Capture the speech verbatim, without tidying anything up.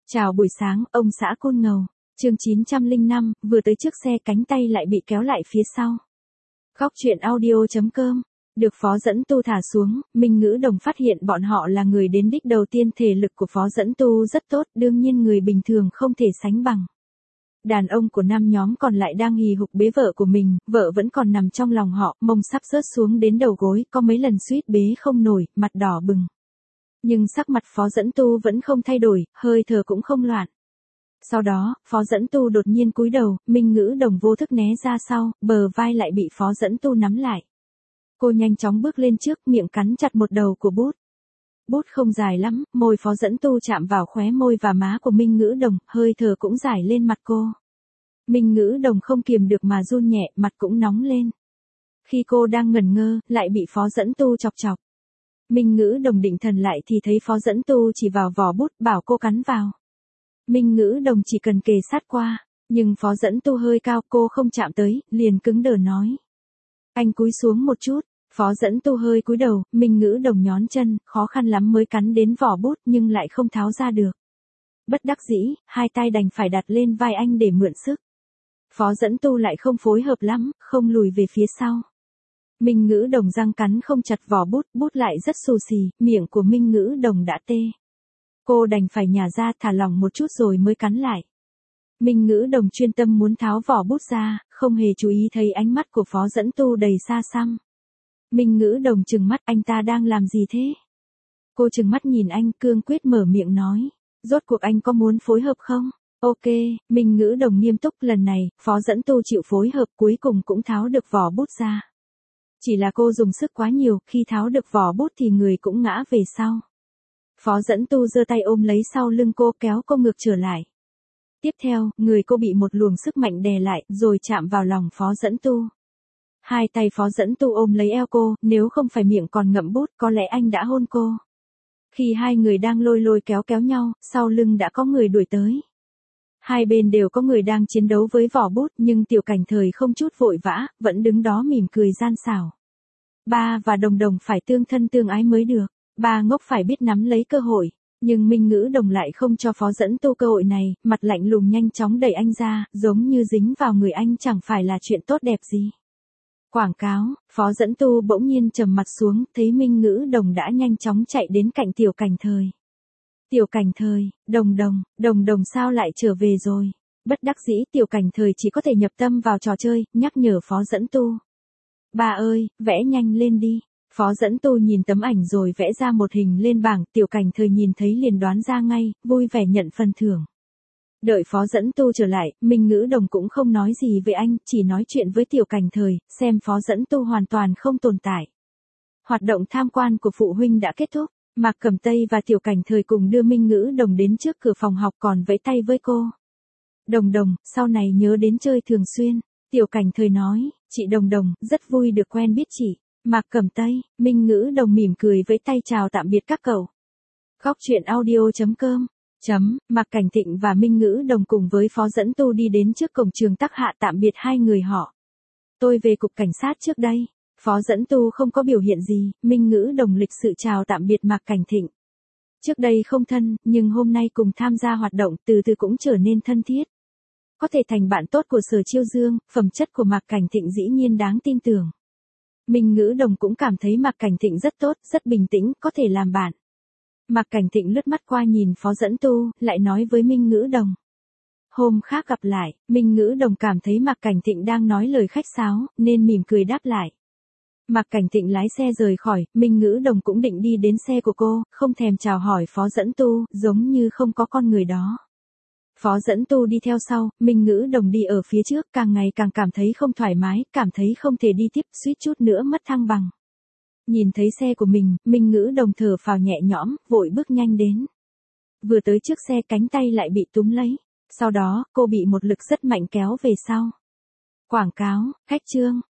Chào buổi sáng, ông xã Côn Ngầu. Chương chín trăm lẻ năm, vừa tới trước xe cánh tay lại bị kéo lại phía sau. Góc truyện audio chấm com. Được Phó Dẫn Tu thả xuống, Minh Ngữ Đồng phát hiện bọn họ là người đến đích đầu tiên. Thể lực của Phó Dẫn Tu rất tốt, đương nhiên người bình thường không thể sánh bằng. Đàn ông của năm nhóm còn lại đang hì hục bế vợ của mình, vợ vẫn còn nằm trong lòng họ, mông sắp rớt xuống đến đầu gối, có mấy lần suýt bế không nổi, mặt đỏ bừng. Nhưng sắc mặt Phó Dẫn Tu vẫn không thay đổi, hơi thở cũng không loạn. Sau đó, Phó Dẫn Tu đột nhiên cúi đầu, Minh Ngữ Đồng vô thức né ra sau, bờ vai lại bị Phó Dẫn Tu nắm lại. Cô nhanh chóng bước lên trước, miệng cắn chặt một đầu của bút. Bút không dài lắm, môi Phó Dẫn Tu chạm vào khóe môi và má của Minh Ngữ Đồng, hơi thở cũng rải lên mặt cô. Minh Ngữ Đồng không kiềm được mà run nhẹ, mặt cũng nóng lên. Khi cô đang ngẩn ngơ, lại bị Phó Dẫn Tu chọc chọc. Minh Ngữ Đồng định thần lại thì thấy Phó Dẫn Tu chỉ vào vỏ bút, bảo cô cắn vào. Minh Ngữ Đồng chỉ cần kề sát qua, nhưng Phó Dẫn Tu hơi cao, cô không chạm tới, liền cứng đờ nói. Anh cúi xuống một chút. Phó Dẫn Tu hơi cúi đầu, Minh Ngữ Đồng nhón chân, khó khăn lắm mới cắn đến vỏ bút nhưng lại không tháo ra được. Bất đắc dĩ, hai tay đành phải đặt lên vai anh để mượn sức. Phó Dẫn Tu lại không phối hợp lắm, không lùi về phía sau. Minh Ngữ Đồng răng cắn không chặt vỏ bút, bút lại rất xù xì, miệng của Minh Ngữ Đồng đã tê. Cô đành phải nhả ra, thả lỏng một chút rồi mới cắn lại. Minh Ngữ Đồng chuyên tâm muốn tháo vỏ bút ra, không hề chú ý thấy ánh mắt của Phó Dẫn Tu đầy xa xăm. Minh Ngữ Đồng trừng mắt, anh ta đang làm gì thế? Cô trừng mắt nhìn anh, cương quyết mở miệng nói. Rốt cuộc anh có muốn phối hợp không? Ok, Minh Ngữ Đồng nghiêm túc, lần này, Phó Dẫn Tu chịu phối hợp, cuối cùng cũng tháo được vỏ bút ra. Chỉ là cô dùng sức quá nhiều, khi tháo được vỏ bút thì người cũng ngã về sau. Phó Dẫn Tu giơ tay ôm lấy sau lưng cô, kéo cô ngược trở lại. Tiếp theo, người cô bị một luồng sức mạnh đè lại, rồi chạm vào lòng Phó Dẫn Tu. Hai tay Phó Dẫn Tu ôm lấy eo cô, nếu không phải miệng còn ngậm bút, có lẽ anh đã hôn cô. Khi hai người đang lôi lôi kéo kéo nhau, sau lưng đã có người đuổi tới. Hai bên đều có người đang chiến đấu với vỏ bút, nhưng Tiểu Cảnh Thời không chút vội vã, vẫn đứng đó mỉm cười gian xảo. Ba và Đồng Đồng phải tương thân tương ái mới được, ba ngốc phải biết nắm lấy cơ hội, nhưng Minh Ngữ Đồng lại không cho Phó Dẫn Tu cơ hội này, mặt lạnh lùng nhanh chóng đẩy anh ra, giống như dính vào người anh chẳng phải là chuyện tốt đẹp gì. Quảng cáo, Phó Dẫn Tu bỗng nhiên trầm mặt xuống, thấy Minh Ngữ Đồng đã nhanh chóng chạy đến cạnh Tiểu Cảnh Thời. Tiểu Cảnh Thời, Đồng Đồng, Đồng Đồng sao lại trở về rồi? Bất đắc dĩ Tiểu Cảnh Thời chỉ có thể nhập tâm vào trò chơi, nhắc nhở Phó Dẫn Tu. Ba ơi, vẽ nhanh lên đi. Phó Dẫn Tu nhìn tấm ảnh rồi vẽ ra một hình lên bảng, Tiểu Cảnh Thời nhìn thấy liền đoán ra ngay, vui vẻ nhận phần thưởng. Đợi Phó Dẫn Tu trở lại, Minh Ngữ Đồng cũng không nói gì với anh, chỉ nói chuyện với Tiểu Cảnh Thời, xem Phó Dẫn Tu hoàn toàn không tồn tại. Hoạt động tham quan của phụ huynh đã kết thúc, Mạc Cẩm Tây và Tiểu Cảnh Thời cùng đưa Minh Ngữ Đồng đến trước cửa phòng học còn vẫy tay với cô. Đồng Đồng, sau này nhớ đến chơi thường xuyên. Tiểu Cảnh Thời nói, chị Đồng Đồng, rất vui được quen biết chị. Mạc Cẩm Tây, Minh Ngữ Đồng mỉm cười vẫy tay chào tạm biệt các cậu. Góc truyện audio chấm com. Chấm, Mạc Cảnh Thịnh và Minh Ngữ Đồng cùng với Phó Dẫn Tu đi đến trước cổng trường Tắc Hạ tạm biệt hai người họ. Tôi về cục cảnh sát trước đây. Phó Dẫn Tu không có biểu hiện gì, Minh Ngữ Đồng lịch sự chào tạm biệt Mạc Cảnh Thịnh. Trước đây không thân, nhưng hôm nay cùng tham gia hoạt động từ từ cũng trở nên thân thiết. Có thể thành bạn tốt của Sở Chiêu Dương, phẩm chất của Mạc Cảnh Thịnh dĩ nhiên đáng tin tưởng. Minh Ngữ Đồng cũng cảm thấy Mạc Cảnh Thịnh rất tốt, rất bình tĩnh, có thể làm bạn. Mạc Cảnh Thịnh lướt mắt qua nhìn Phó Dẫn Tu, lại nói với Minh Ngữ Đồng. Hôm khác gặp lại, Minh Ngữ Đồng cảm thấy Mạc Cảnh Thịnh đang nói lời khách sáo, nên mỉm cười đáp lại. Mạc Cảnh Thịnh lái xe rời khỏi, Minh Ngữ Đồng cũng định đi đến xe của cô, không thèm chào hỏi Phó Dẫn Tu, giống như không có con người đó. Phó Dẫn Tu đi theo sau, Minh Ngữ Đồng đi ở phía trước, càng ngày càng cảm thấy không thoải mái, cảm thấy không thể đi tiếp, suýt chút nữa mất thăng bằng. Nhìn thấy xe của mình, Minh Ngữ Đồng thở phào nhẹ nhõm, vội bước nhanh đến. Vừa tới trước xe cánh tay lại bị túm lấy, sau đó, cô bị một lực rất mạnh kéo về sau. Quảng cáo, khách trương,